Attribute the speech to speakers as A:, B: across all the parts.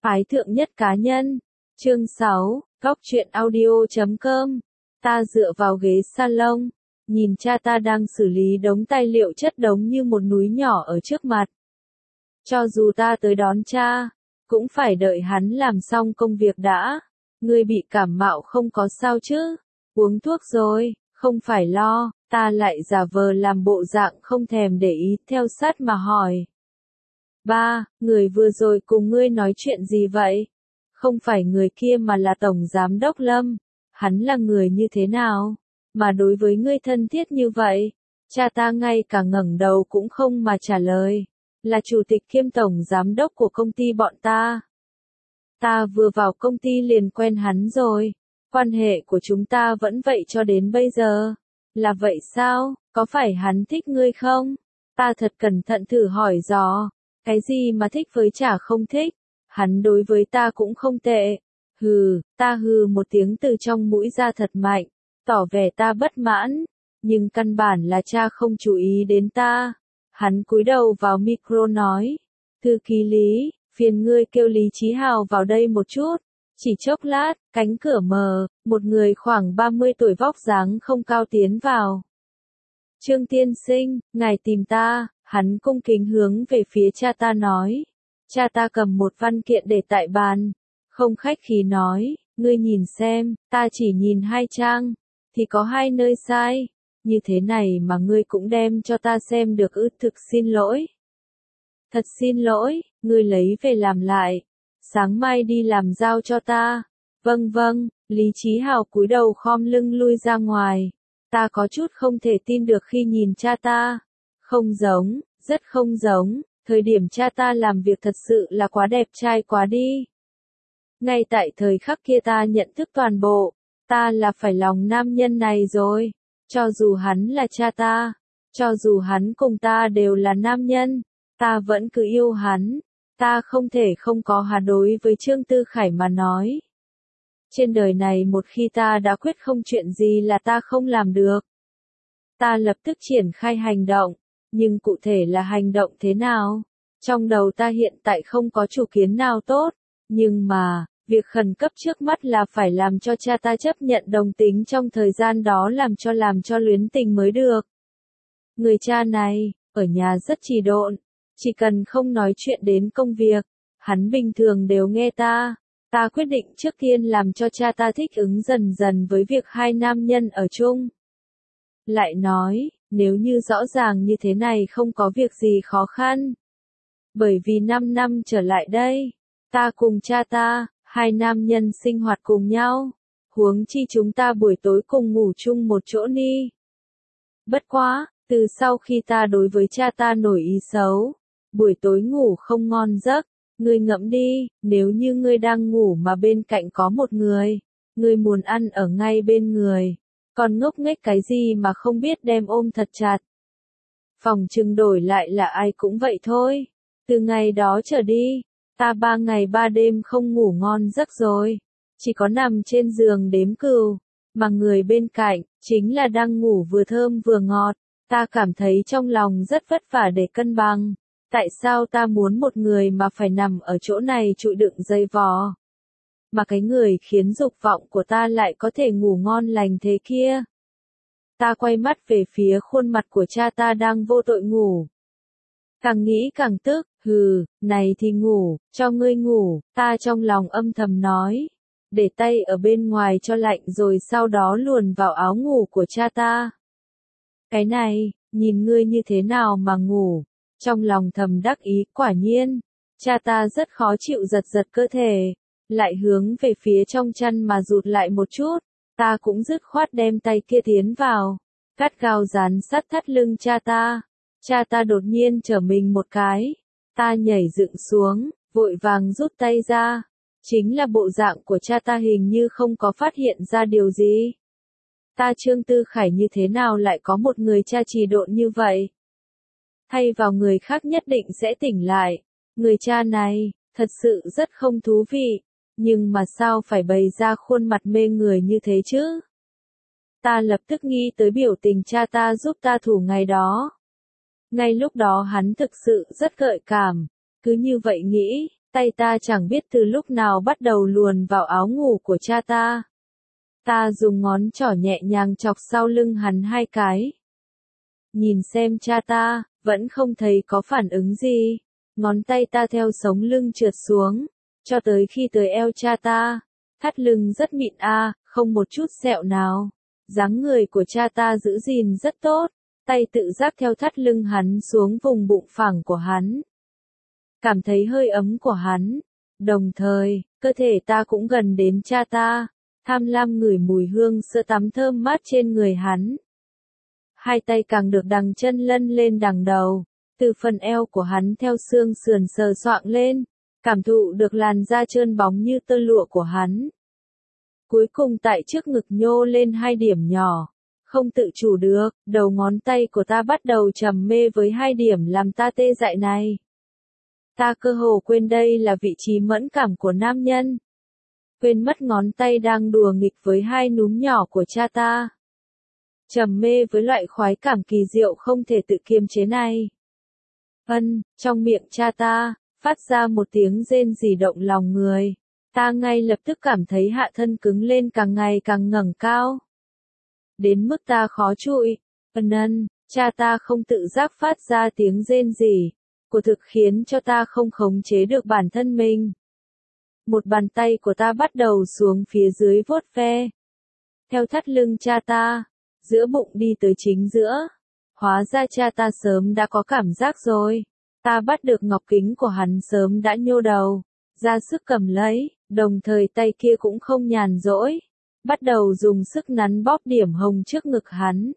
A: Phái thượng nhất cá nhân. Chương 6, Góc truyện audio.com. Ta dựa vào ghế salon, nhìn cha ta đang xử lý đống tài liệu chất đống như một núi nhỏ ở trước mặt. Cho dù ta tới đón cha, cũng phải đợi hắn làm xong công việc đã. Ngươi bị cảm mạo không có sao chứ? Uống thuốc rồi, không phải lo. Ta lại giả vờ làm bộ dạng không thèm để ý theo sát mà hỏi. Ba, người vừa rồi cùng ngươi nói chuyện gì vậy? Không phải người kia mà là Tổng Giám Đốc Lâm. Hắn là người như thế nào? Mà đối với ngươi thân thiết như vậy? Cha ta ngay cả ngẩng đầu cũng không mà trả lời. Là chủ tịch kiêm Tổng Giám Đốc của công ty bọn ta. Ta vừa vào công ty liền quen hắn rồi. Quan hệ của chúng ta vẫn vậy cho đến bây giờ. Là vậy sao? Có phải hắn thích ngươi không? Ta thật cẩn thận thử hỏi dò. Cái gì mà thích với chả không thích? Hắn đối với ta cũng không tệ. Hừ, ta hừ một tiếng từ trong mũi ra thật mạnh, tỏ vẻ ta bất mãn. Nhưng căn bản là cha không chú ý đến ta. Hắn cúi đầu vào micro nói. Thư ký Lý, phiền ngươi kêu Lý Chí Hào vào đây một chút. Chỉ chốc lát, cánh cửa mở, một người khoảng 30 tuổi vóc dáng không cao tiến vào. Trương tiên sinh, ngài tìm ta. Hắn cung kính hướng về phía cha ta nói. Cha ta cầm một văn kiện để tại bàn. Không khách khí nói, ngươi nhìn xem, ta chỉ nhìn 2 trang. Thì có 2 nơi sai. Như thế này mà ngươi cũng đem cho ta xem được ư? Thực xin lỗi. Thật xin lỗi, ngươi lấy về làm lại. Sáng mai đi làm giao cho ta. Vâng vâng, Lý Chí Hào cúi đầu khom lưng lui ra ngoài. Ta có chút không thể tin được khi nhìn cha ta. Không giống, rất không giống, thời điểm cha ta làm việc thật sự là quá đẹp trai quá đi. Ngay tại thời khắc kia ta nhận thức toàn bộ, ta là phải lòng nam nhân này rồi. Cho dù hắn là cha ta, cho dù hắn cùng ta đều là nam nhân, ta vẫn cứ yêu hắn. Ta không thể không có hắn. Đối với Trương Tư Khải mà nói. Trên đời này một khi ta đã quyết không chuyện gì là ta không làm được. Ta lập tức triển khai hành động. Nhưng cụ thể là hành động thế nào? Trong đầu ta hiện tại không có chủ kiến nào tốt. Nhưng mà, việc khẩn cấp trước mắt là phải làm cho cha ta chấp nhận đồng tính trong thời gian đó, làm cho luyến tình mới được. Người cha này, ở nhà rất trì độn. Chỉ cần không nói chuyện đến công việc, hắn bình thường đều nghe ta. Ta quyết định trước tiên làm cho cha ta thích ứng dần dần với việc 2 nam nhân ở chung. Lại nói, nếu như rõ ràng như thế này không có việc gì khó khăn. Bởi vì 5 năm trở lại đây, ta cùng cha ta, 2 nam nhân sinh hoạt cùng nhau. Huống chi chúng ta buổi tối cùng ngủ chung một chỗ đi. Bất quá, từ sau khi ta đối với cha ta nổi ý xấu, buổi tối ngủ không ngon giấc. Ngươi ngẫm đi, nếu như ngươi đang ngủ mà bên cạnh có một người, ngươi muốn ăn ở ngay bên người. Còn ngốc nghếch cái gì mà không biết đem ôm thật chặt. Phòng trừng đổi lại là ai cũng vậy thôi. Từ ngày đó trở đi, ta 3 ngày 3 đêm không ngủ ngon giấc rồi. Chỉ có nằm trên giường đếm cừu. Mà người bên cạnh, chính là đang ngủ vừa thơm vừa ngọt. Ta cảm thấy trong lòng rất vất vả để cân bằng. Tại sao ta muốn một người mà phải nằm ở chỗ này chịu đựng dây vò? Mà cái người khiến dục vọng của ta lại có thể ngủ ngon lành thế kia. Ta quay mắt về phía khuôn mặt của cha ta đang vô tội ngủ. Càng nghĩ càng tức, hừ, này thì ngủ, cho ngươi ngủ, ta trong lòng âm thầm nói. Để tay ở bên ngoài cho lạnh rồi sau đó luồn vào áo ngủ của cha ta. Cái này, nhìn ngươi như thế nào mà ngủ? Trong lòng thầm đắc ý, quả nhiên. Cha ta rất khó chịu giật giật cơ thể. Lại hướng về phía trong chăn mà rụt lại một chút. Ta cũng dứt khoát đem tay kia tiến vào. Cắt gao dán sát thắt lưng cha ta. Cha ta đột nhiên trở mình một cái. Ta nhảy dựng xuống, vội vàng rút tay ra. Chính là bộ dạng của cha ta hình như không có phát hiện ra điều gì. Ta Trương Tư Khải như thế nào lại có một người cha trì độn như vậy? Thay vào người khác nhất định sẽ tỉnh lại. Người cha này, thật sự rất không thú vị. Nhưng mà sao phải bày ra khuôn mặt mê người như thế chứ? Ta lập tức nghĩ tới biểu tình cha ta giúp ta thủ ngày đó. Ngay lúc đó hắn thực sự rất gợi cảm. Cứ như vậy nghĩ, Tay ta chẳng biết từ lúc nào bắt đầu luồn vào áo ngủ của cha ta. Ta dùng ngón trỏ nhẹ nhàng chọc sau lưng hắn 2 cái. Nhìn xem cha ta, vẫn không thấy có phản ứng gì. Ngón tay ta theo sống lưng trượt xuống, cho tới khi tới eo cha ta. Thắt lưng rất mịn không một chút sẹo nào. Dáng người của cha ta giữ gìn rất tốt, tay tự giác theo thắt lưng hắn xuống vùng bụng phẳng của hắn. Cảm thấy hơi ấm của hắn. Đồng thời, cơ thể ta cũng gần đến cha ta, tham lam ngửi mùi hương sữa tắm thơm mát trên người hắn. 2 tay càng được đằng chân lân lên đằng đầu, từ phần eo của hắn theo xương sườn sờ soạng lên, cảm thụ được làn da trơn bóng như tơ lụa của hắn. Cuối cùng tại trước ngực nhô lên 2 điểm nhỏ, không tự chủ được, đầu ngón tay của ta bắt đầu trầm mê với 2 điểm làm ta tê dại này. Ta cơ hồ quên đây là vị trí mẫn cảm của nam nhân. Quên mất ngón tay đang đùa nghịch với 2 núm nhỏ của cha ta. Trầm mê với loại khoái cảm kỳ diệu không thể tự kiềm chế này. Trong miệng cha ta, phát ra một tiếng rên rỉ động lòng người. Ta ngay lập tức cảm thấy hạ thân cứng lên càng ngày càng ngẩng cao. Đến mức ta khó chịu. Cha ta không tự giác phát ra tiếng rên rỉ. Của thực khiến cho ta không khống chế được bản thân mình. Một bàn tay của ta bắt đầu xuống phía dưới vuốt ve. Theo thắt lưng cha ta, giữa bụng đi tới chính giữa. Hóa ra cha ta sớm đã có cảm giác rồi. Ta bắt được ngọc kính của hắn sớm đã nhô đầu, ra sức cầm lấy, đồng thời tay kia cũng không nhàn rỗi. Bắt đầu dùng sức nắn bóp điểm hồng trước ngực hắn.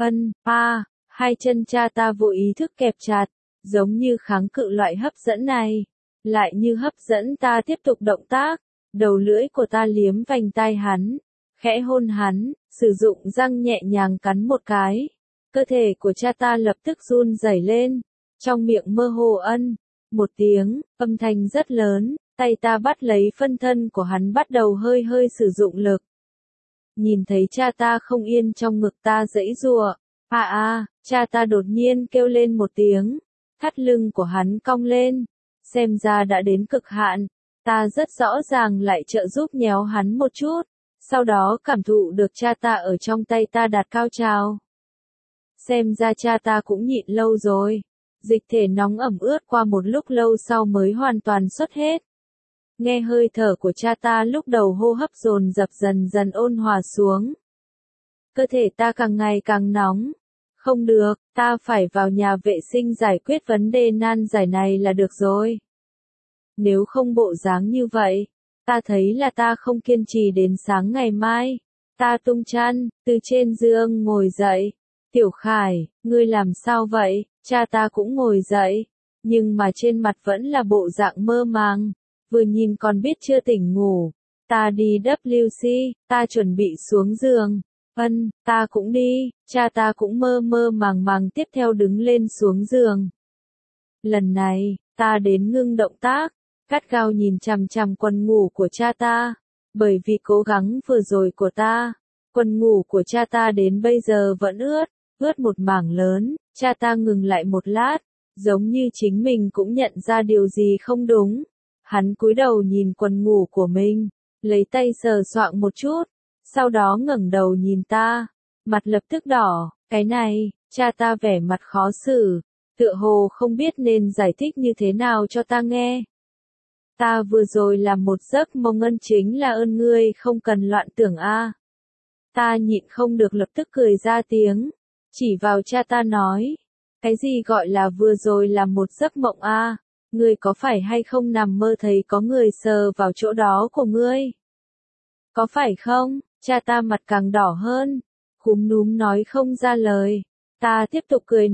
A: 2 chân cha ta vô ý thức kẹp chặt, giống như kháng cự loại hấp dẫn này. Lại như hấp dẫn ta tiếp tục động tác, đầu lưỡi của ta liếm vành tai hắn, khẽ hôn hắn, sử dụng răng nhẹ nhàng cắn một cái. Cơ thể của cha ta lập tức run rẩy lên, trong miệng mơ hồ một tiếng, âm thanh rất lớn, tay ta bắt lấy phân thân của hắn bắt đầu hơi hơi sử dụng lực. Nhìn thấy cha ta không yên trong ngực ta giãy giụa, cha ta đột nhiên kêu lên một tiếng, thắt lưng của hắn cong lên. Xem ra đã đến cực hạn, ta rất rõ ràng lại trợ giúp nhéo hắn một chút, sau đó cảm thụ được cha ta ở trong tay ta đạt cao trào. Xem ra cha ta cũng nhịn lâu rồi, dịch thể nóng ẩm ướt qua một lúc lâu sau mới hoàn toàn xuất hết. Nghe hơi thở của cha ta lúc đầu hô hấp dồn dập dần dần ôn hòa xuống. Cơ thể ta càng ngày càng nóng. Không được, ta phải vào nhà vệ sinh giải quyết vấn đề nan giải này là được rồi. Nếu không bộ dáng như vậy, ta thấy là ta không kiên trì đến sáng ngày mai. Ta tung chăn, từ trên giường ngồi dậy. Tiểu Khải, ngươi làm sao vậy? Cha ta cũng ngồi dậy, nhưng mà trên mặt vẫn là bộ dạng mơ màng. Vừa nhìn còn biết chưa tỉnh ngủ. Ta đi WC, ta chuẩn bị xuống giường. Ta cũng đi, cha ta cũng mơ mơ màng màng tiếp theo đứng lên xuống giường. Lần này, ta đến ngưng động tác, gắt gao nhìn chằm chằm quần ngủ của cha ta, bởi vì cố gắng vừa rồi của ta, quần ngủ của cha ta đến bây giờ vẫn ướt một mảng lớn. Cha ta ngừng lại một lát, giống như chính mình cũng nhận ra điều gì không đúng. Hắn cúi đầu nhìn quần ngủ của mình, lấy tay sờ soạng một chút. Sau đó ngẩng đầu nhìn ta, mặt lập tức đỏ, cái này, cha ta vẻ mặt khó xử, tựa hồ không biết nên giải thích như thế nào cho ta nghe. Ta vừa rồi làm một giấc mộng ân chính là ơn ngươi không cần loạn tưởng Ta nhịn không được lập tức cười ra tiếng, chỉ vào cha ta nói, cái gì gọi là vừa rồi làm một giấc mộng ngươi có phải hay không nằm mơ thấy có người sờ vào chỗ đó của ngươi? Có phải không? Cha ta mặt càng đỏ hơn, cúm núm nói không ra lời. Ta tiếp tục cười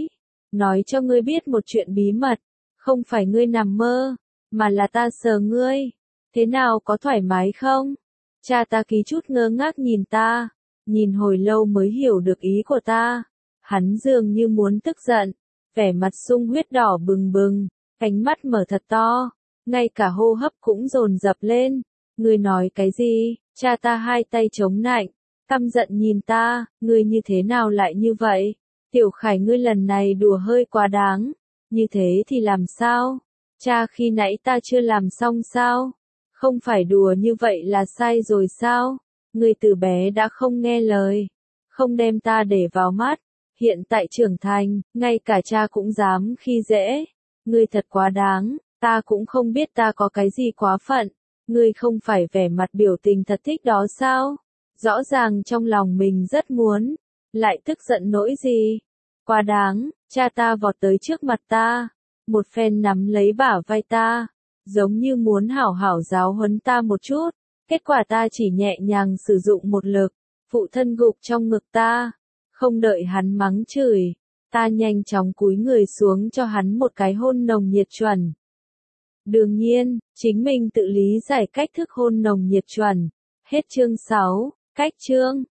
A: nói cho ngươi biết một chuyện bí mật, không phải ngươi nằm mơ, mà là ta sờ ngươi. Thế nào, có thoải mái không? Cha ta ký chút ngơ ngác nhìn ta, nhìn hồi lâu mới hiểu được ý của ta. Hắn dường như muốn tức giận, vẻ mặt sung huyết đỏ bừng bừng, ánh mắt mở thật to, ngay cả hô hấp cũng dồn dập lên. Ngươi nói cái gì? Cha ta 2 tay chống nạnh, căm giận nhìn ta, ngươi như thế nào lại như vậy? Tiểu Khải, ngươi lần này đùa hơi quá đáng, như thế thì làm sao? Cha khi nãy ta chưa làm xong sao? Không phải đùa như vậy là sai rồi sao? Ngươi từ bé đã không nghe lời, không đem ta để vào mắt, hiện tại trưởng thành, ngay cả cha cũng dám khi dễ. Ngươi thật quá đáng, ta cũng không biết ta có cái gì quá phận. Ngươi không phải vẻ mặt biểu tình thật thích đó sao? Rõ ràng trong lòng mình rất muốn, lại tức giận nỗi gì? Quá đáng, cha ta vọt tới trước mặt ta, một phen nắm lấy bả vai ta, giống như muốn hảo hảo giáo huấn ta một chút. Kết quả ta chỉ nhẹ nhàng sử dụng một lực, phụ thân gục trong ngực ta. Không đợi hắn mắng chửi, ta nhanh chóng cúi người xuống cho hắn một cái hôn nồng nhiệt chuẩn. Đương nhiên, chính mình tự lý giải cách thức hôn nồng nhiệt chuẩn. Hết chương 6, cách chương.